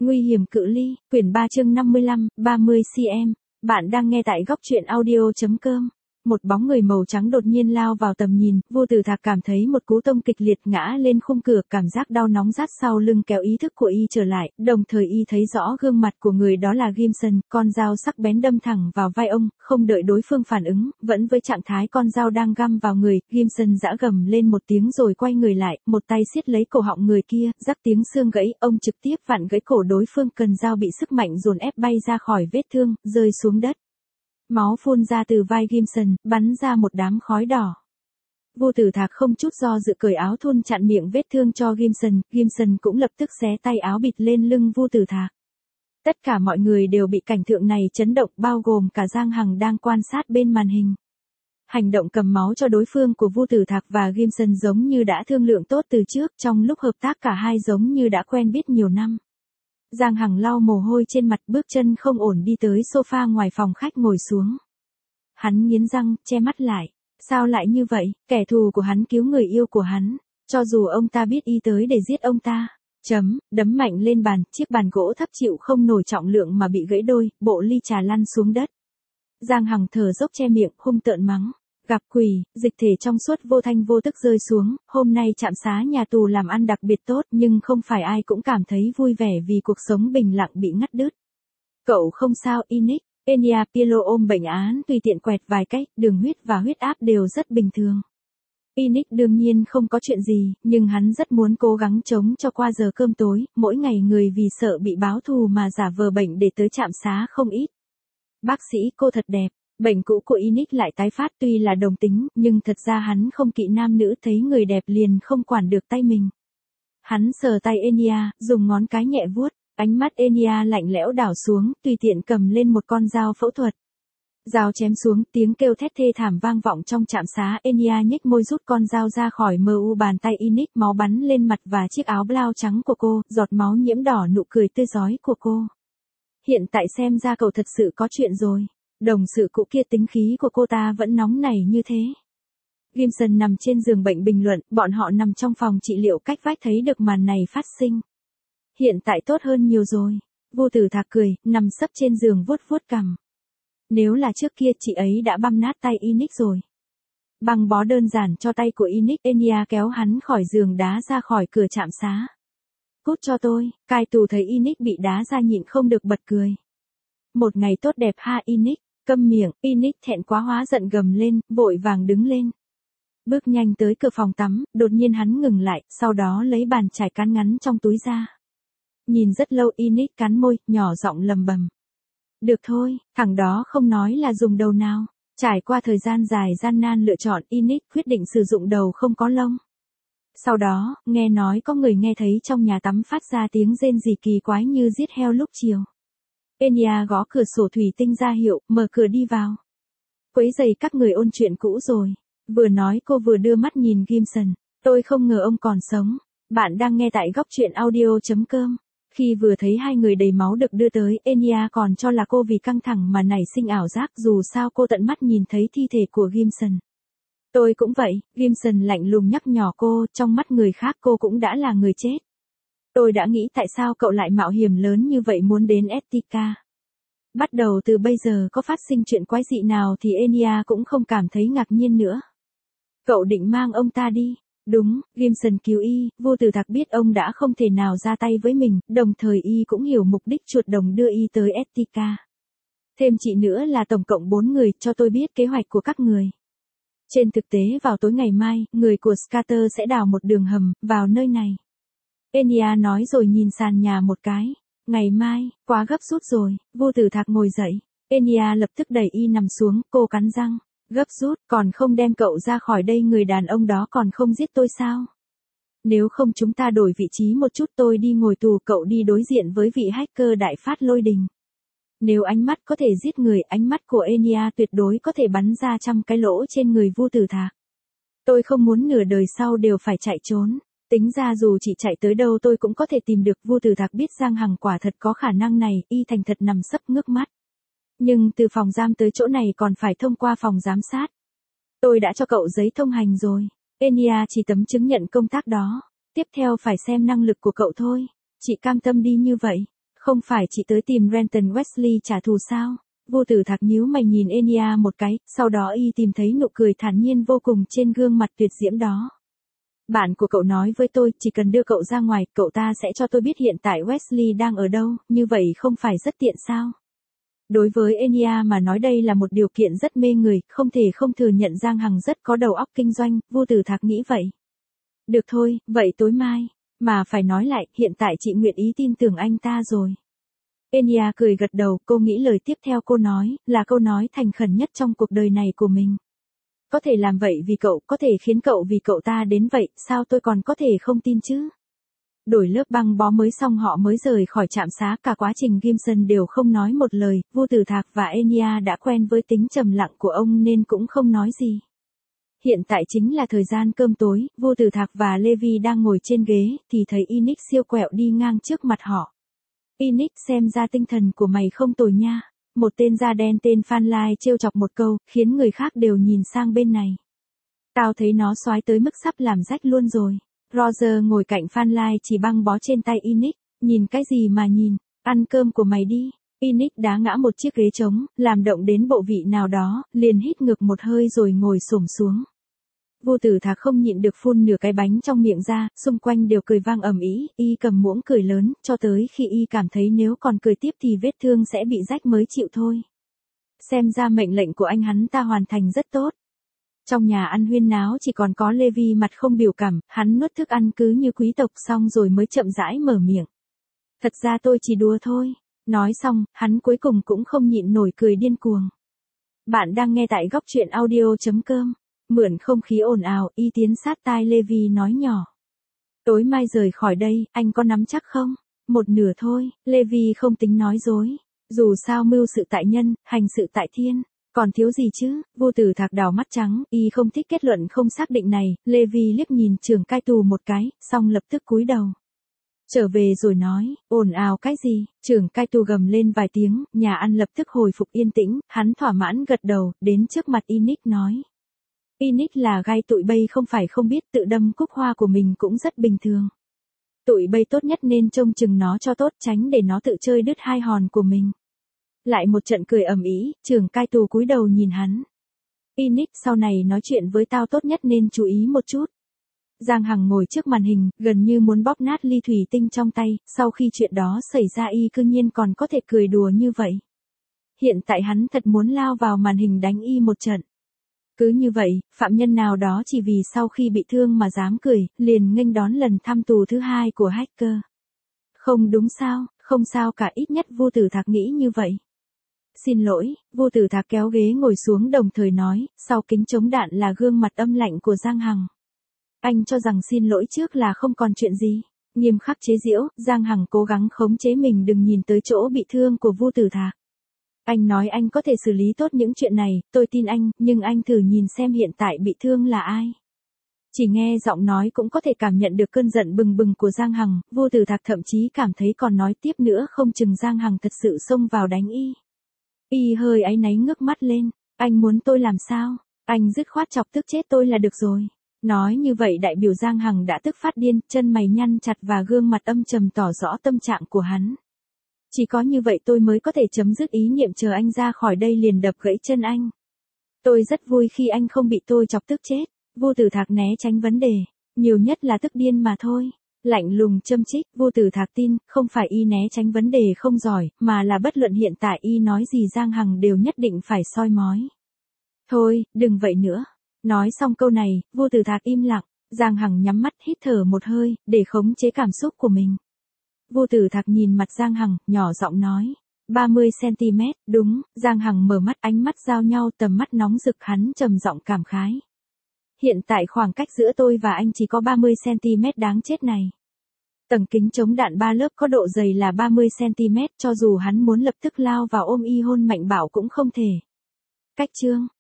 Nguy hiểm cự ly, quyển 3 chương 55, 30 cm. Bạn đang nghe tại góc truyện audio.com. Một bóng người màu trắng đột nhiên lao vào tầm nhìn, Vô Tử Thạc cảm thấy một cú tông kịch liệt ngã lên khung cửa, cảm giác đau nóng rát sau lưng kéo ý thức của y trở lại, đồng thời y thấy rõ gương mặt của người đó là Gimson, con dao sắc bén đâm thẳng vào vai ông, không đợi đối phương phản ứng, vẫn với trạng thái con dao đang găm vào người, Gimson giã gầm lên một tiếng rồi quay người lại, một tay siết lấy cổ họng người kia, rắc tiếng xương gãy, ông trực tiếp vặn gãy cổ đối phương, cần dao bị sức mạnh dồn ép bay ra khỏi vết thương, rơi xuống đất. Máu phun ra từ vai Gimson, bắn ra một đám khói đỏ. Vô Tử Thạc không chút do dự cởi áo thun chặn miệng vết thương cho Gimson, Gimson cũng lập tức xé tay áo bịt lên lưng Vô Tử Thạc. Tất cả mọi người đều bị cảnh tượng này chấn động, bao gồm cả Giang Hằng đang quan sát bên màn hình. Hành động cầm máu cho đối phương của Vô Tử Thạc và Gimson giống như đã thương lượng tốt từ trước, trong lúc hợp tác cả hai giống như đã quen biết nhiều năm. Giang Hằng lau mồ hôi trên mặt, bước chân không ổn đi tới sofa ngoài phòng khách ngồi xuống. Hắn nghiến răng, che mắt lại. Sao lại như vậy, kẻ thù của hắn cứu người yêu của hắn, cho dù ông ta biết y tới để giết ông ta. Đấm mạnh lên bàn, chiếc bàn gỗ thấp chịu không nổi trọng lượng mà bị gãy đôi, bộ ly trà lăn xuống đất. Giang Hằng thở dốc che miệng, hung tợn mắng. Gặp quỷ, dịch thể trong suốt vô thanh vô tức rơi xuống, hôm nay trạm xá nhà tù làm ăn đặc biệt tốt nhưng không phải ai cũng cảm thấy vui vẻ vì cuộc sống bình lặng bị ngắt đứt. Cậu không sao, Inic, Enya Pielo ôm bệnh án tùy tiện quẹt vài cách, đường huyết và huyết áp đều rất bình thường. Inic đương nhiên không có chuyện gì, nhưng hắn rất muốn cố gắng chống cho qua giờ cơm tối, mỗi ngày người vì sợ bị báo thù mà giả vờ bệnh để tới trạm xá không ít. Bác sĩ, cô thật đẹp. Bệnh cũ của Inic lại tái phát, tuy là đồng tính, nhưng thật ra hắn không kỵ nam nữ, thấy người đẹp liền không quản được tay mình. Hắn sờ tay Enya, dùng ngón cái nhẹ vuốt, ánh mắt Enya lạnh lẽo đảo xuống, tùy tiện cầm lên một con dao phẫu thuật. Dao chém xuống, tiếng kêu thét thê thảm vang vọng trong trạm xá, Enya nhếch môi rút con dao ra khỏi mu bàn tay Inic, máu bắn lên mặt và chiếc áo blau trắng của cô, giọt máu nhiễm đỏ nụ cười tươi rói của cô. Hiện tại xem ra cậu thật sự có chuyện rồi. Đồng sự cũ kia tính khí của cô ta vẫn nóng nảy như thế. Gimson nằm trên giường bệnh bình luận, bọn họ nằm trong phòng trị liệu cách vách thấy được màn này phát sinh. Hiện tại tốt hơn nhiều rồi. Vô Tử Thạc cười, nằm sấp trên giường vuốt vuốt cằm. Nếu là trước kia chị ấy đã băm nát tay Inic rồi. Băng bó đơn giản cho tay của Inic, Enya kéo hắn khỏi giường đá ra khỏi cửa trạm xá. Cút cho tôi, cai tù thấy Inic bị đá ra nhịn không được bật cười. Một ngày tốt đẹp ha Inic. Câm miệng, Inic thẹn quá hóa giận gầm lên, vội vàng đứng lên. Bước nhanh tới cửa phòng tắm, đột nhiên hắn ngừng lại, sau đó lấy bàn chải cán ngắn trong túi ra. Nhìn rất lâu Inic cắn môi, nhỏ giọng lầm bầm. Được thôi, thằng đó không nói là dùng đầu nào. Trải qua thời gian dài gian nan lựa chọn, Inic quyết định sử dụng đầu không có lông. Sau đó, nghe nói có người nghe thấy trong nhà tắm phát ra tiếng rên rỉ kỳ quái như giết heo lúc chiều. Enya gõ cửa sổ thủy tinh ra hiệu, mở cửa đi vào. Quấy rầy các người ôn chuyện cũ rồi. Vừa nói cô vừa đưa mắt nhìn Gimson. Tôi không ngờ ông còn sống. Bạn đang nghe tại góc truyện audio.com. Khi vừa thấy hai người đầy máu được đưa tới, Enya còn cho là cô vì căng thẳng mà nảy sinh ảo giác, dù sao cô tận mắt nhìn thấy thi thể của Gimson. Tôi cũng vậy, Gimson lạnh lùng nhắc nhở cô, trong mắt người khác cô cũng đã là người chết. Tôi đã nghĩ tại sao cậu lại mạo hiểm lớn như vậy muốn đến Etika. Bắt đầu từ bây giờ có phát sinh chuyện quái dị nào thì Enya cũng không cảm thấy ngạc nhiên nữa. Cậu định mang ông ta đi. Đúng, Gimson cứu y, Vô Tử Thạc biết ông đã không thể nào ra tay với mình, đồng thời y cũng hiểu mục đích chuột đồng đưa y tới Etika. Thêm chị nữa là tổng cộng 4 người, cho tôi biết kế hoạch của các người. Trên thực tế vào tối ngày mai, người của Scatter sẽ đào một đường hầm, vào nơi này. Enya nói rồi nhìn sàn nhà một cái. Ngày mai, quá gấp rút rồi. Vô Tử Thạc ngồi dậy. Enya lập tức đẩy y nằm xuống, cô cắn răng. Gấp rút, còn không đem cậu ra khỏi đây, người đàn ông đó còn không giết tôi sao? Nếu không chúng ta đổi vị trí một chút, tôi đi ngồi tù, cậu đi đối diện với vị hacker đại phát lôi đình. Nếu ánh mắt có thể giết người, ánh mắt của Enya tuyệt đối có thể bắn ra 100 cái lỗ trên người Vô Tử Thạc. Tôi không muốn nửa đời sau đều phải chạy trốn. Tính ra dù chỉ chạy tới đâu tôi cũng có thể tìm được. Vô Tử Thạc biết Giang Hằng quả thật có khả năng này, y thành thật nằm sấp ngước mắt. Nhưng từ phòng giam tới chỗ này còn phải thông qua phòng giám sát. Tôi đã cho cậu giấy thông hành rồi. Enya chỉ tấm chứng nhận công tác đó. Tiếp theo phải xem năng lực của cậu thôi. Chị cam tâm đi như vậy. Không phải chị tới tìm Renton Wesley trả thù sao? Vô Tử Thạc nhíu mày nhìn Enya một cái, sau đó y tìm thấy nụ cười thản nhiên vô cùng trên gương mặt tuyệt diễm đó. Bạn của cậu nói với tôi, chỉ cần đưa cậu ra ngoài, cậu ta sẽ cho tôi biết hiện tại Wesley đang ở đâu, như vậy không phải rất tiện sao? Đối với Enya mà nói đây là một điều kiện rất mê người, không thể không thừa nhận Giang Hằng rất có đầu óc kinh doanh, Vô Tử Thạc nghĩ vậy. Được thôi, vậy tối mai, mà phải nói lại, hiện tại chị nguyện ý tin tưởng anh ta rồi. Enya cười gật đầu, cô nghĩ lời tiếp theo cô nói, là câu nói thành khẩn nhất trong cuộc đời này của mình. Có thể làm vậy vì cậu, có thể khiến cậu vì cậu ta đến vậy, sao tôi còn có thể không tin chứ? Đổi lớp băng bó mới xong họ mới rời khỏi trạm xá, cả quá trình Gimson đều không nói một lời, Vô Tử Thạc và Enya đã quen với tính trầm lặng của ông nên cũng không nói gì. Hiện tại chính là thời gian cơm tối, Vô Tử Thạc và Levi đang ngồi trên ghế, thì thấy Inic siêu quẹo đi ngang trước mặt họ. Inic, xem ra tinh thần của mày không tồi nha. Một tên da đen tên Phan Lai trêu chọc một câu, khiến người khác đều nhìn sang bên này. Tao thấy nó xoái tới mức sắp làm rách luôn rồi. Roger ngồi cạnh Phan Lai chỉ băng bó trên tay Inic, nhìn cái gì mà nhìn, ăn cơm của mày đi. Inic đá ngã một chiếc ghế trống, làm động đến bộ vị nào đó, liền hít ngược một hơi rồi ngồi xổm xuống. Vô Tử Thạc không nhịn được phun nửa cái bánh trong miệng ra, xung quanh đều cười vang ầm ĩ, y cầm muỗng cười lớn, cho tới khi y cảm thấy nếu còn cười tiếp thì vết thương sẽ bị rách mới chịu thôi. Xem ra mệnh lệnh của anh hắn ta hoàn thành rất tốt. Trong nhà ăn huyên náo chỉ còn có Levi mặt không biểu cảm, hắn nuốt thức ăn cứ như quý tộc xong rồi mới chậm rãi mở miệng. Thật ra tôi chỉ đùa thôi. Nói xong, hắn cuối cùng cũng không nhịn nổi cười điên cuồng. Bạn đang nghe tại góc truyện audio.com. Mượn không khí ồn ào, y tiến sát tai Levi nói nhỏ. Tối mai rời khỏi đây, anh có nắm chắc không? Một nửa thôi, Levi không tính nói dối. Dù sao mưu sự tại nhân, hành sự tại thiên. Còn thiếu gì chứ? Vô Tử Thạc đảo mắt trắng, y không thích kết luận không xác định này. Levi liếc nhìn trưởng cai tù một cái, xong lập tức cúi đầu. Trở về rồi nói, ồn ào cái gì? Trưởng cai tù gầm lên vài tiếng, nhà ăn lập tức hồi phục yên tĩnh, hắn thỏa mãn gật đầu, đến trước mặt Inic nói. Inic là gai tụi bay không phải không biết, tự đâm cúc hoa của mình cũng rất bình thường. Tụi bay tốt nhất nên trông chừng nó cho tốt, tránh để nó tự chơi đứt hai hòn của mình. Lại một trận cười ầm ĩ, trưởng cai tù cúi đầu nhìn hắn. Inic, sau này nói chuyện với tao tốt nhất nên chú ý một chút. Giang Hằng ngồi trước màn hình, gần như muốn bóp nát ly thủy tinh trong tay, sau khi chuyện đó xảy ra y cư nhiên còn có thể cười đùa như vậy. Hiện tại hắn thật muốn lao vào màn hình đánh y một trận. Cứ như vậy, phạm nhân nào đó chỉ vì sau khi bị thương mà dám cười, liền nghênh đón lần thăm tù thứ hai của hacker. Không đúng sao, không sao cả, ít nhất Vô Tử Thạc nghĩ như vậy. Xin lỗi, Vô Tử Thạc kéo ghế ngồi xuống đồng thời nói, sau kính chống đạn là gương mặt âm lạnh của Giang Hằng. Anh cho rằng xin lỗi trước là không còn chuyện gì. Nghiêm khắc chế giễu, Giang Hằng cố gắng khống chế mình đừng nhìn tới chỗ bị thương của Vô Tử Thạc. Anh nói anh có thể xử lý tốt những chuyện này, tôi tin anh, nhưng anh thử nhìn xem hiện tại bị thương là ai. Chỉ nghe giọng nói cũng có thể cảm nhận được cơn giận bừng bừng của Giang Hằng, Vô Tử Thạc thậm chí cảm thấy còn nói tiếp nữa không chừng Giang Hằng thật sự xông vào đánh y. Y hơi áy náy ngước mắt lên, anh muốn tôi làm sao? Anh dứt khoát chọc tức chết tôi là được rồi. Nói như vậy đại biểu Giang Hằng đã tức phát điên, chân mày nhăn chặt và gương mặt âm trầm tỏ rõ tâm trạng của hắn. Chỉ có như vậy tôi mới có thể chấm dứt ý niệm chờ anh ra khỏi đây liền đập gãy chân anh. Tôi rất vui khi anh không bị tôi chọc tức chết. Vô Tử Thạc né tránh vấn đề, nhiều nhất là tức điên mà thôi. Lạnh lùng châm chích, Vô Tử Thạc tin, không phải y né tránh vấn đề không giỏi, mà là bất luận hiện tại y nói gì Giang Hằng đều nhất định phải soi mói. Thôi, đừng vậy nữa. Nói xong câu này, Vô Tử Thạc im lặng, Giang Hằng nhắm mắt hít thở một hơi, để khống chế cảm xúc của mình. Vô Tử Thạc nhìn mặt Giang Hằng, nhỏ giọng nói. 30cm, đúng, Giang Hằng mở mắt ánh mắt giao nhau tầm mắt nóng rực hắn trầm giọng cảm khái. Hiện tại khoảng cách giữa tôi và anh chỉ có 30cm đáng chết này. Tầng kính chống đạn 3 lớp có độ dày là 30cm cho dù hắn muốn lập tức lao vào ôm y hôn mạnh bạo cũng không thể. Cách chương.